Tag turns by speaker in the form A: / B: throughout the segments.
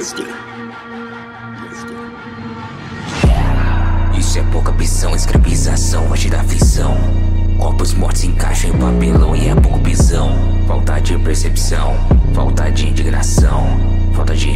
A: Isso é pouca pisão, escravização, agir da aflição. Corpos mortos encaixam em papelão e é pouco pisão. Falta de percepção, falta de indignação, falta de...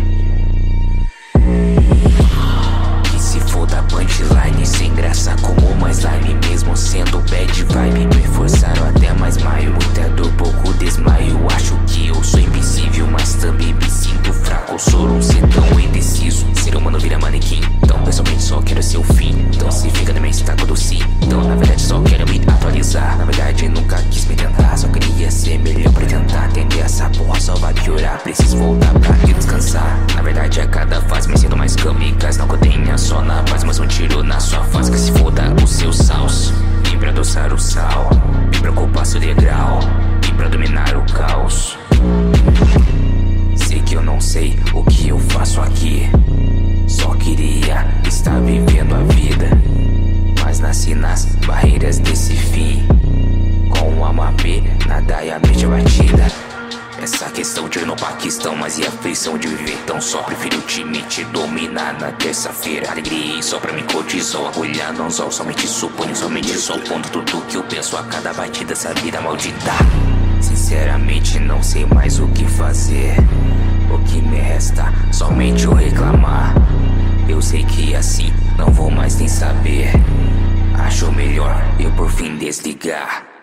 A: Que se foda punchline, sem graça como uma slime. Mesmo sendo bad vibe, me forçaram até mais maio. Muita dor, pouco desmaio. Acho que eu sou invisível, mas também me sinto fraco. Sou um ser tão indeciso, ser humano vira manequim. Então pessoalmente só quero ser o fim. Então se fica na minha estaca do sim. Então na verdade só quero me atualizar. Na verdade nunca quis me tentar, só queria ser melhor pra tentar entender. Essa porra só vai piorar, preciso voltar pra descansar. Na verdade a cada fase me sinto mais kamikaze. Não que eu tenha só na paz, mas um tiro na sua face. Que se foda os seus saus. Vim pra adoçar o sal, vim pra ocupar seu degrau, vim pra dominar o caos. Sei que eu não sei o que eu faço aqui, só queria estar vivendo a vida, mas nasci nas barreiras desse fim. Com a MAP, nada e a mente batida. Essa questão de ir no Paquistão, mas e a aflição de viver tão só. Prefiro o time te dominar na terça-feira. Alegria só pra mim cortisol, agulha no anzol. Somente suponho, somente só ponto tudo que eu penso a cada batida, essa vida maldita. Sinceramente não sei mais o que fazer. O que me resta, somente eu reclamar. Eu sei que assim não vou mais nem saber. Acho melhor eu por fim desligar.